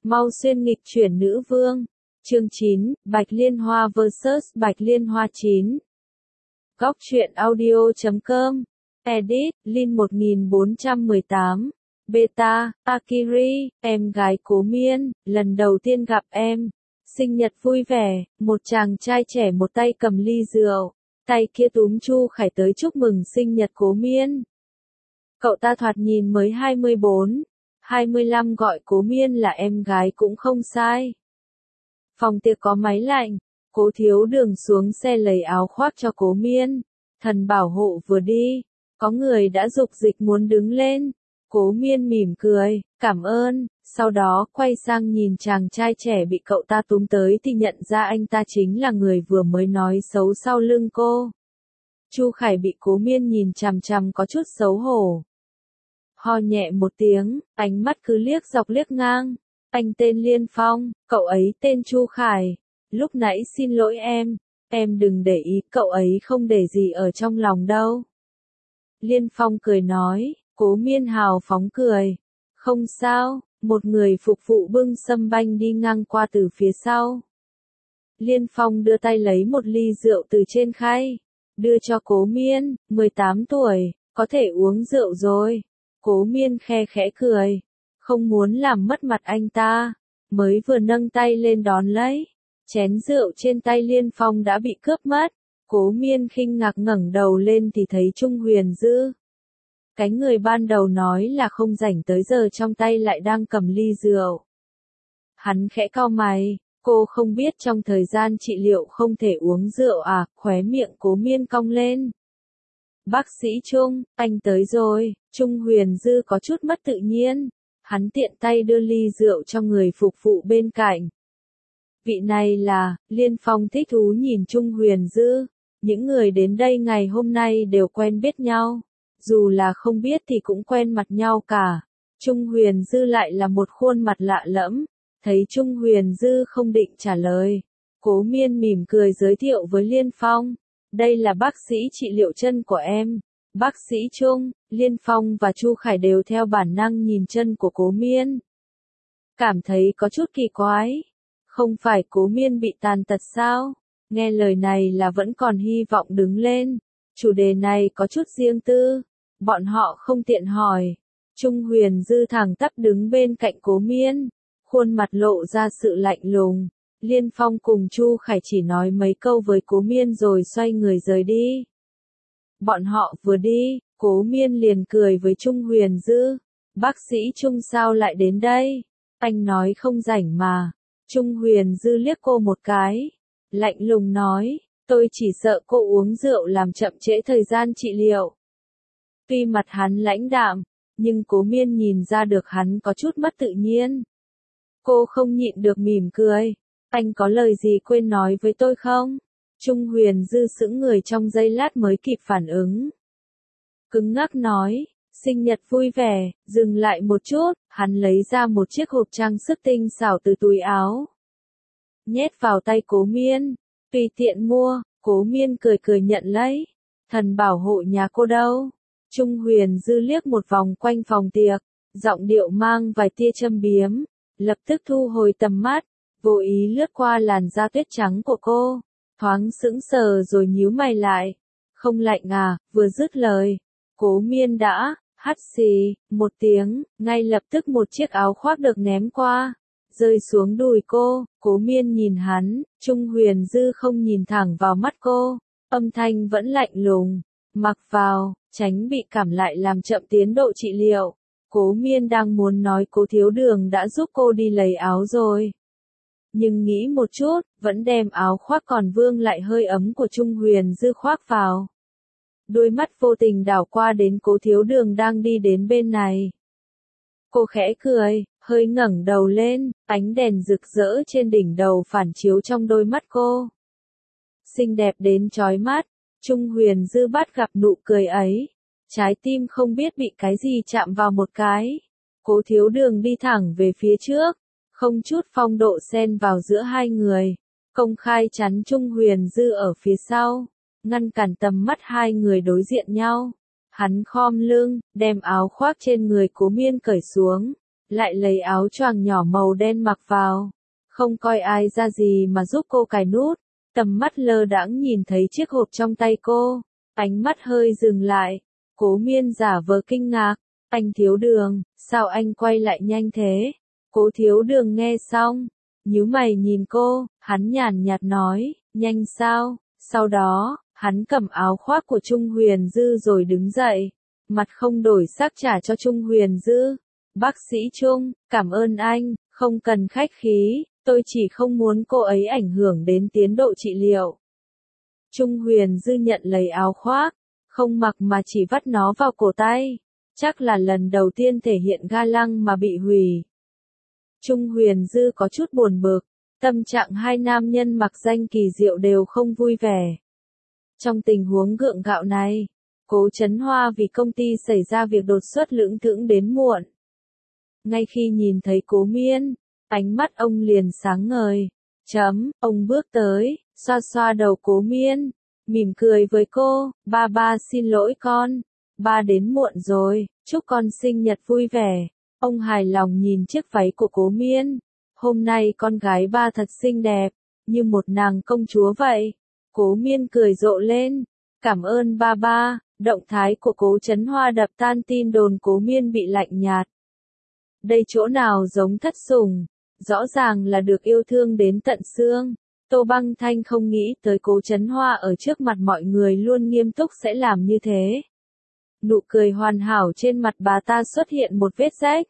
Mau xuyên nghịch chuyển nữ vương. Chương 9, Bạch Liên Hoa vs Bạch Liên Hoa 9. Góc truyện audio.com. Edit, Linh 1418. Beta, Akiri, em gái Cố Miên, lần đầu tiên gặp em. Sinh nhật vui vẻ, một chàng trai trẻ một tay cầm ly rượu, tay kia túm Chu Khải tới chúc mừng sinh nhật Cố Miên. Cậu ta thoạt nhìn mới 24, 25 gọi Cố Miên là em gái cũng không sai. Phòng tiệc có máy lạnh, Cố Thiếu Đường xuống xe lấy áo khoác cho Cố Miên. Thần bảo hộ vừa đi, có người đã dục dịch muốn đứng lên. Cố Miên mỉm cười, cảm ơn, sau đó quay sang nhìn chàng trai trẻ bị cậu ta túm tới thì nhận ra anh ta chính là người vừa mới nói xấu sau lưng cô. Chu Khải bị Cố Miên nhìn chằm chằm có chút xấu hổ. Ho nhẹ một tiếng, ánh mắt cứ liếc dọc liếc ngang. Anh tên Liên Phong, cậu ấy tên Chu Khải. Lúc nãy xin lỗi em đừng để ý, cậu ấy không để gì ở trong lòng đâu. Liên Phong cười nói. Cố Miên hào phóng cười. Không sao, một người phục vụ bưng sâm banh đi ngang qua từ phía sau. Liên Phong đưa tay lấy một ly rượu từ trên khay, đưa cho Cố Miên, 18 tuổi, có thể uống rượu rồi. Cố Miên khe khẽ cười, không muốn làm mất mặt anh ta, mới vừa nâng tay lên đón lấy. Chén rượu trên tay Liên Phong đã bị cướp mất. Cố Miên khinh ngạc ngẩng đầu lên thì thấy Trung Huyền Dư. Cái người ban đầu nói là không rảnh tới giờ trong tay lại đang cầm ly rượu. Hắn khẽ cau mày, cô không biết trong thời gian trị liệu không thể uống rượu à, khóe miệng Cố Miên cong lên. Bác sĩ Trung, anh tới rồi. Trung Huyền Dư có chút mất tự nhiên, hắn tiện tay đưa ly rượu cho người phục vụ bên cạnh. Vị này là, Liên Phong thích thú nhìn Trung Huyền Dư, những người đến đây ngày hôm nay đều quen biết nhau. Dù là không biết thì cũng quen mặt nhau cả. Trung Huyền Dư lại là một khuôn mặt lạ lẫm. Thấy Trung Huyền Dư không định trả lời, Cố Miên mỉm cười giới thiệu với Liên Phong. Đây là bác sĩ trị liệu chân của em. Bác sĩ Trung. Liên Phong và Chu Khải đều theo bản năng nhìn chân của Cố Miên. Cảm thấy có chút kỳ quái. Không phải Cố Miên bị tàn tật sao? Nghe lời này là vẫn còn hy vọng đứng lên. Chủ đề này có chút riêng tư. Bọn họ không tiện hỏi. Trung Huyền Dư thẳng tắp đứng bên cạnh Cố Miên, khuôn mặt lộ ra sự lạnh lùng. Liên Phong cùng Chu Khải chỉ nói mấy câu với Cố Miên rồi xoay người rời đi. Bọn họ vừa đi, Cố Miên liền cười với Trung Huyền Dư. Bác sĩ Trung sao lại đến đây? Anh nói không rảnh mà. Trung Huyền Dư liếc cô một cái, lạnh lùng nói. Tôi chỉ sợ cô uống rượu làm chậm trễ thời gian trị liệu. Tuy mặt hắn lãnh đạm, nhưng Cố Miên nhìn ra được hắn có chút mất tự nhiên. Cô không nhịn được mỉm cười. Anh có lời gì quên nói với tôi không? Trung Huyền Dư sững người trong giây lát mới kịp phản ứng. Cứng ngắc nói, sinh nhật vui vẻ, dừng lại một chút, hắn lấy ra một chiếc hộp trang sức tinh xảo từ túi áo. Nhét vào tay Cố Miên. Tùy tiện mua. Cố Miên cười cười nhận lấy. Thần bảo hộ nhà cô đâu? Trung Huyền Dư liếc một vòng quanh phòng tiệc, giọng điệu mang vài tia châm biếm, lập tức thu hồi tầm mắt, vô ý lướt qua làn da tuyết trắng của cô, thoáng sững sờ rồi nhíu mày lại. Không lạnh à? Vừa dứt lời, Cố Miên đã hắt xì một tiếng, ngay lập tức một chiếc áo khoác được ném qua, rơi xuống đùi cô. Cố Miên nhìn hắn, Trung Huyền Dư không nhìn thẳng vào mắt cô, âm thanh vẫn lạnh lùng. Mặc vào, tránh bị cảm lại làm chậm tiến độ trị liệu. Cố Miên đang muốn nói Cố Thiếu Đường đã giúp cô đi lấy áo rồi. Nhưng nghĩ một chút, vẫn đem áo khoác còn vương lại hơi ấm của Trung Huyền Dư khoác vào. Đôi mắt vô tình đảo qua đến Cố Thiếu Đường đang đi đến bên này. Cô khẽ cười, hơi ngẩng đầu lên, ánh đèn rực rỡ trên đỉnh đầu phản chiếu trong đôi mắt cô. Xinh đẹp đến chói mắt. Trung Huyền Dư bắt gặp nụ cười ấy. Trái tim không biết bị cái gì chạm vào một cái. Cố Thiếu Đường đi thẳng về phía trước, không chút phong độ xen vào giữa hai người. Công khai chắn Trung Huyền Dư ở phía sau, ngăn cản tầm mắt hai người đối diện nhau. Hắn khom lưng, đem áo khoác trên người Cố Miên cởi xuống. lại lấy áo choàng nhỏ màu đen mặc vào. Không coi ai ra gì mà giúp cô cài nút, tầm mắt lơ đãng nhìn thấy chiếc hộp trong tay cô, ánh mắt hơi dừng lại. Cố Miên giả vờ kinh ngạc, anh Thiếu Đường, sao anh quay lại nhanh thế? Cố Thiếu Đường nghe xong, nhíu mày nhìn cô, hắn nhàn nhạt nói, nhanh sao? Sau đó, hắn cầm áo khoác của Trung Huyền Dư rồi đứng dậy, mặt không đổi sắc trả cho Trung Huyền Dư. Bác sĩ Trung, cảm ơn anh, không cần khách khí, tôi chỉ không muốn cô ấy ảnh hưởng đến tiến độ trị liệu. Trung Huyền Dư nhận lấy áo khoác, không mặc mà chỉ vắt nó vào cổ tay. Chắc là lần đầu tiên thể hiện ga lăng mà bị hủy. Trung Huyền Dư có chút buồn bực, tâm trạng hai nam nhân mặc danh kỳ diệu đều không vui vẻ. Trong tình huống gượng gạo này, Cố Chấn Hoa vì công ty xảy ra việc đột xuất lững thững đến muộn. Ngay khi nhìn thấy Cố Miên, ánh mắt ông liền sáng ngời. Ông bước tới, xoa xoa đầu Cố Miên, mỉm cười với cô, ba xin lỗi con, ba đến muộn rồi, chúc con sinh nhật vui vẻ. Ông hài lòng nhìn chiếc váy của Cố Miên, hôm nay con gái ba thật xinh đẹp, như một nàng công chúa vậy. Cố Miên cười rộ lên, cảm ơn ba. Động thái của Cố Chấn Hoa đập tan tin đồn Cố Miên bị lạnh nhạt. Đây chỗ nào giống thất sủng, rõ ràng là được yêu thương đến tận xương. Tô Băng Thanh không nghĩ tới Cố Chấn Hoa ở trước mặt mọi người luôn nghiêm túc sẽ làm như thế. Nụ cười hoàn hảo trên mặt bà ta xuất hiện một vết rách.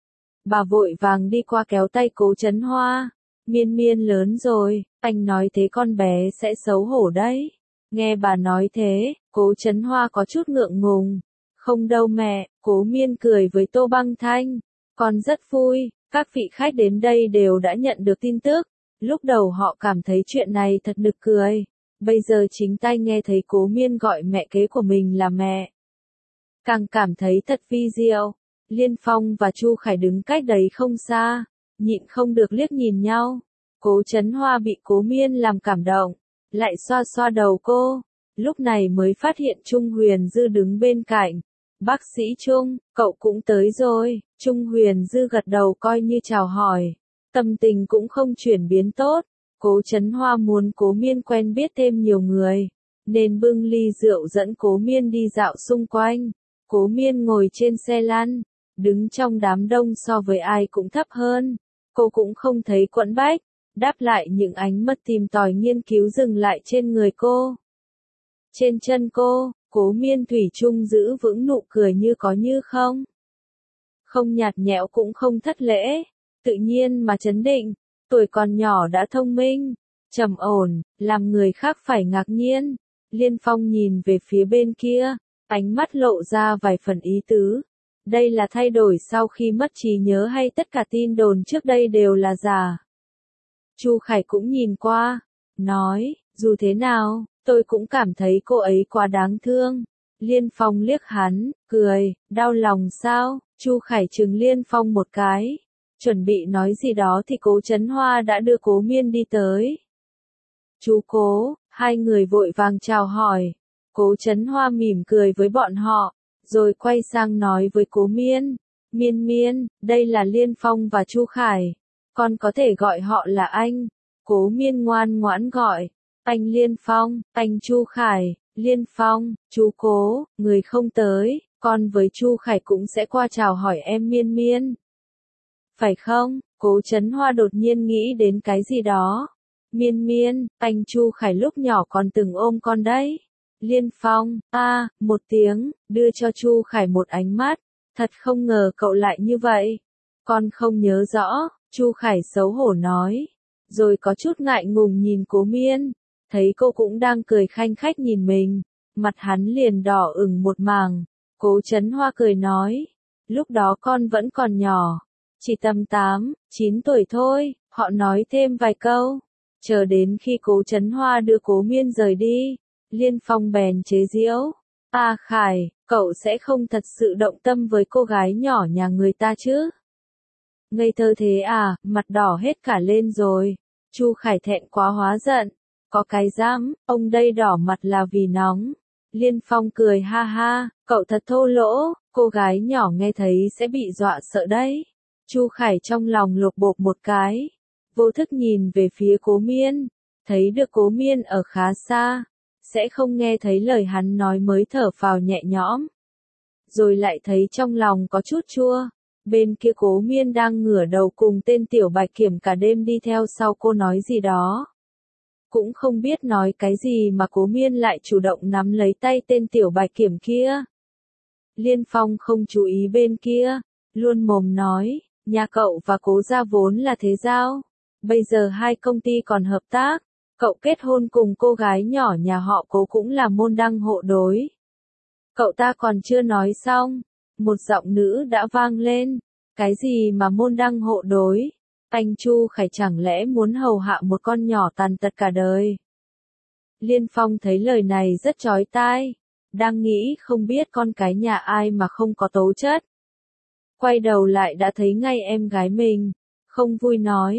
Bà vội vàng đi qua kéo tay Cố Chấn Hoa. Miên lớn rồi, anh nói thế con bé sẽ xấu hổ đấy. Nghe bà nói thế, Cố Chấn Hoa có chút ngượng ngùng. Không đâu mẹ, Cố Miên cười với Tô Băng Thanh. Con rất vui, các vị khách đến đây đều đã nhận được tin tức. Lúc đầu họ cảm thấy chuyện này thật nực cười. Bây giờ chính tay nghe thấy Cố Miên gọi mẹ kế của mình là mẹ. Càng cảm thấy thật vi diệu. Liên Phong và Chu Khải đứng cách đấy không xa, nhịn không được liếc nhìn nhau. Cố Chấn Hoa bị Cố Miên làm cảm động, lại xoa xoa đầu cô, lúc này mới phát hiện Trung Huyền Dư đứng bên cạnh. Bác sĩ Trung, cậu cũng tới rồi. Trung Huyền Dư gật đầu coi như chào hỏi, tâm tình cũng không chuyển biến tốt. Cố Chấn Hoa muốn Cố Miên quen biết thêm nhiều người, nên bưng ly rượu dẫn Cố Miên đi dạo xung quanh. Cố Miên ngồi trên xe lăn, đứng trong đám đông so với ai cũng thấp hơn. Cô cũng không thấy quẫn bách, đáp lại những ánh mắt tìm tòi nghiên cứu dừng lại trên người cô. Trên chân cô, Cố Miên thủy chung giữ vững nụ cười như có như không. Không nhạt nhẽo cũng không thất lễ, tự nhiên mà trấn định, tuổi còn nhỏ đã thông minh, trầm ổn, làm người khác phải ngạc nhiên. Liên Phong nhìn về phía bên kia, ánh mắt lộ ra vài phần ý tứ. Đây là thay đổi sau khi mất trí nhớ hay tất cả tin đồn trước đây đều là giả? Chu Khải cũng nhìn qua, nói, dù thế nào, tôi cũng cảm thấy cô ấy quá đáng thương. Liên Phong liếc hắn, cười, đau lòng sao? Chu Khải trừng Liên Phong một cái, chuẩn bị nói gì đó thì Cố Chấn Hoa đã đưa Cố Miên đi tới. Chú Cố, hai người vội vàng chào hỏi. Cố Chấn Hoa mỉm cười với bọn họ, rồi quay sang nói với Cố Miên, Miên, đây là Liên Phong và Chu Khải, con có thể gọi họ là anh. Cố Miên ngoan ngoãn gọi, anh Liên Phong, anh Chu Khải. Liên Phong, chú Cố, người không tới, con với Chu Khải cũng sẽ qua chào hỏi em Miên. Phải không? Cố Chấn Hoa đột nhiên nghĩ đến cái gì đó. Miên, anh Chu Khải lúc nhỏ còn từng ôm con đấy. Liên Phong, một tiếng, đưa cho Chu Khải một ánh mắt. Thật không ngờ cậu lại như vậy. Con không nhớ rõ, Chu Khải xấu hổ nói. Rồi có chút ngại ngùng nhìn Cố Miên. Thấy cô cũng đang cười khanh khách nhìn mình, mặt hắn liền đỏ ửng một mảng. Cố Chấn Hoa cười nói, lúc đó con vẫn còn nhỏ, chỉ tầm 8, 9 tuổi thôi. Họ nói thêm vài câu, chờ đến khi Cố Chấn Hoa đưa Cố Miên rời đi, Liên Phong bèn chế giễu, Khải, cậu sẽ không thật sự động tâm với cô gái nhỏ nhà người ta chứ? Ngây thơ thế à? Mặt đỏ hết cả lên rồi. Chu Khải thẹn quá hóa giận. Có cái dám, ông đây đỏ mặt là vì nóng. Liên Phong cười ha ha, cậu thật thô lỗ, cô gái nhỏ nghe thấy sẽ bị dọa sợ đấy. Chu Khải trong lòng lột bột một cái, vô thức nhìn về phía Cố Miên, thấy được Cố Miên ở khá xa, sẽ không nghe thấy lời hắn nói mới thở phào nhẹ nhõm. Rồi lại thấy trong lòng có chút chua, bên kia Cố Miên đang ngửa đầu cùng tên Tiểu Bạch Kiểm cả đêm đi theo sau cô nói gì đó. Cũng không biết nói cái gì mà Cố Miên lại chủ động nắm lấy tay tên Tiểu Bạch Kiểm kia. Liên Phong không chú ý bên kia, luôn mồm nói, nhà cậu và Cố gia vốn là thế giao, bây giờ hai công ty còn hợp tác, cậu kết hôn cùng cô gái nhỏ nhà họ Cố cũng là môn đăng hộ đối. Cậu ta còn chưa nói xong, một giọng nữ đã vang lên, cái gì mà môn đăng hộ đối, anh Chu Khải chẳng lẽ muốn hầu hạ một con nhỏ tàn tật cả đời. Liên Phong thấy lời này rất chói tai, đang nghĩ không biết con cái nhà ai mà không có tố chất. Quay đầu lại đã thấy ngay em gái mình, không vui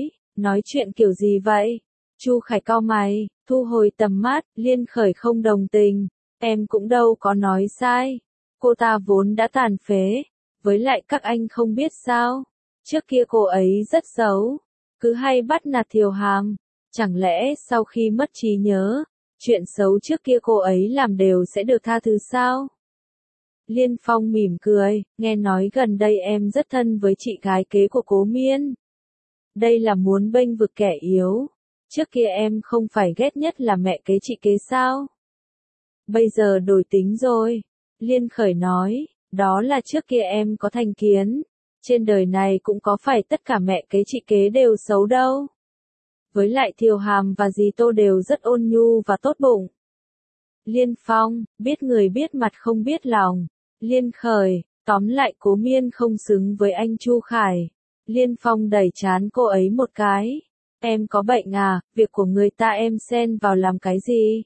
nói chuyện kiểu gì vậy? Chu Khải cau mày, thu hồi tầm mắt, Liên Khởi không đồng tình, em cũng đâu có nói sai, cô ta vốn đã tàn phế, với lại các anh không biết sao, trước kia cô ấy rất xấu, cứ hay bắt nạt Thiều Hàm, chẳng lẽ sau khi mất trí nhớ, chuyện xấu trước kia cô ấy làm đều sẽ được tha thứ sao? Liên Phong mỉm cười, nghe nói gần đây em rất thân với chị gái kế của Cố Miên. Đây là muốn bênh vực kẻ yếu. Trước kia em không phải ghét nhất là mẹ kế chị kế sao? Bây giờ đổi tính rồi. Liên Khởi nói, đó là trước kia em có thành kiến. Trên đời này cũng có phải tất cả mẹ kế chị kế đều xấu đâu. Với lại Thiều Hàm và dì Tô đều rất ôn nhu và tốt bụng. Liên Phong, biết người biết mặt không biết lòng. Liên Khởi, tóm lại Cố Miên không xứng với anh Chu Khải. Liên Phong đẩy trán cô ấy một cái. Em có bệnh à, việc của người ta em xen vào làm cái gì?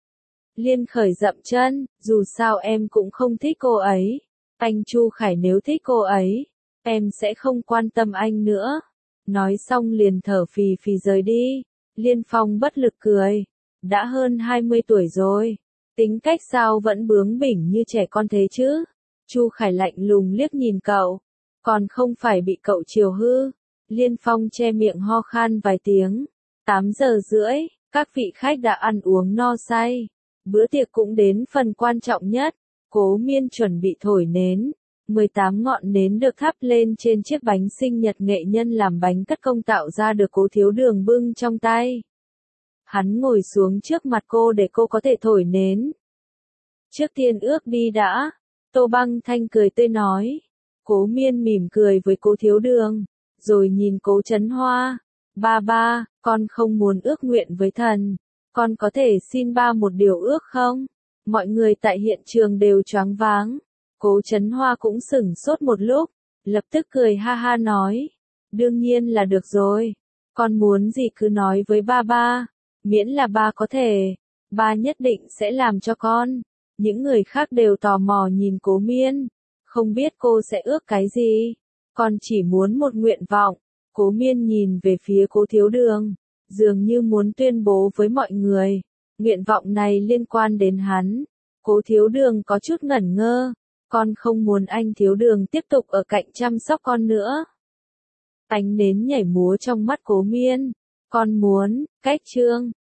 Liên Khởi dậm chân, dù sao em cũng không thích cô ấy. Anh Chu Khải nếu thích cô ấy, em sẽ không quan tâm anh nữa. Nói xong liền thở phì phì rời đi. Liên Phong bất lực cười. Đã hơn 20 tuổi rồi. Tính cách sao vẫn bướng bỉnh như trẻ con thế chứ? Chu Khải lạnh lùng liếc nhìn cậu. Còn không phải bị cậu chiều hư. Liên Phong che miệng ho khan vài tiếng. 8 giờ rưỡi, các vị khách đã ăn uống no say. Bữa tiệc cũng đến phần quan trọng nhất. Cố Miên chuẩn bị thổi nến. 18 ngọn nến được thắp lên trên chiếc bánh sinh nhật nghệ nhân làm bánh cất công tạo ra được Cố Thiếu Đường bưng trong tay. Hắn ngồi xuống trước mặt cô để cô có thể thổi nến. Trước tiên ước đi đã. Tô Băng Thanh cười tươi nói. Cố Miên mỉm cười với Cố Thiếu Đường, rồi nhìn Cố Chấn Hoa. Ba, con không muốn ước nguyện với thần. Con có thể xin ba một điều ước không? Mọi người tại hiện trường đều choáng váng. Cố Chấn Hoa cũng sửng sốt một lúc, lập tức cười ha ha nói. Đương nhiên là được rồi. Con muốn gì cứ nói với ba. Miễn là ba có thể. Ba nhất định sẽ làm cho con. Những người khác đều tò mò nhìn Cố Miên. Không biết cô sẽ ước cái gì. Con chỉ muốn một nguyện vọng. Cố Miên nhìn về phía Cố Thiếu Đường, dường như muốn tuyên bố với mọi người. Nguyện vọng này liên quan đến hắn. Cố Thiếu Đường có chút ngẩn ngơ. Con không muốn anh Thiếu Đường tiếp tục ở cạnh chăm sóc con nữa. Ánh nến nhảy múa trong mắt Cố Miên. Con muốn, cách chương.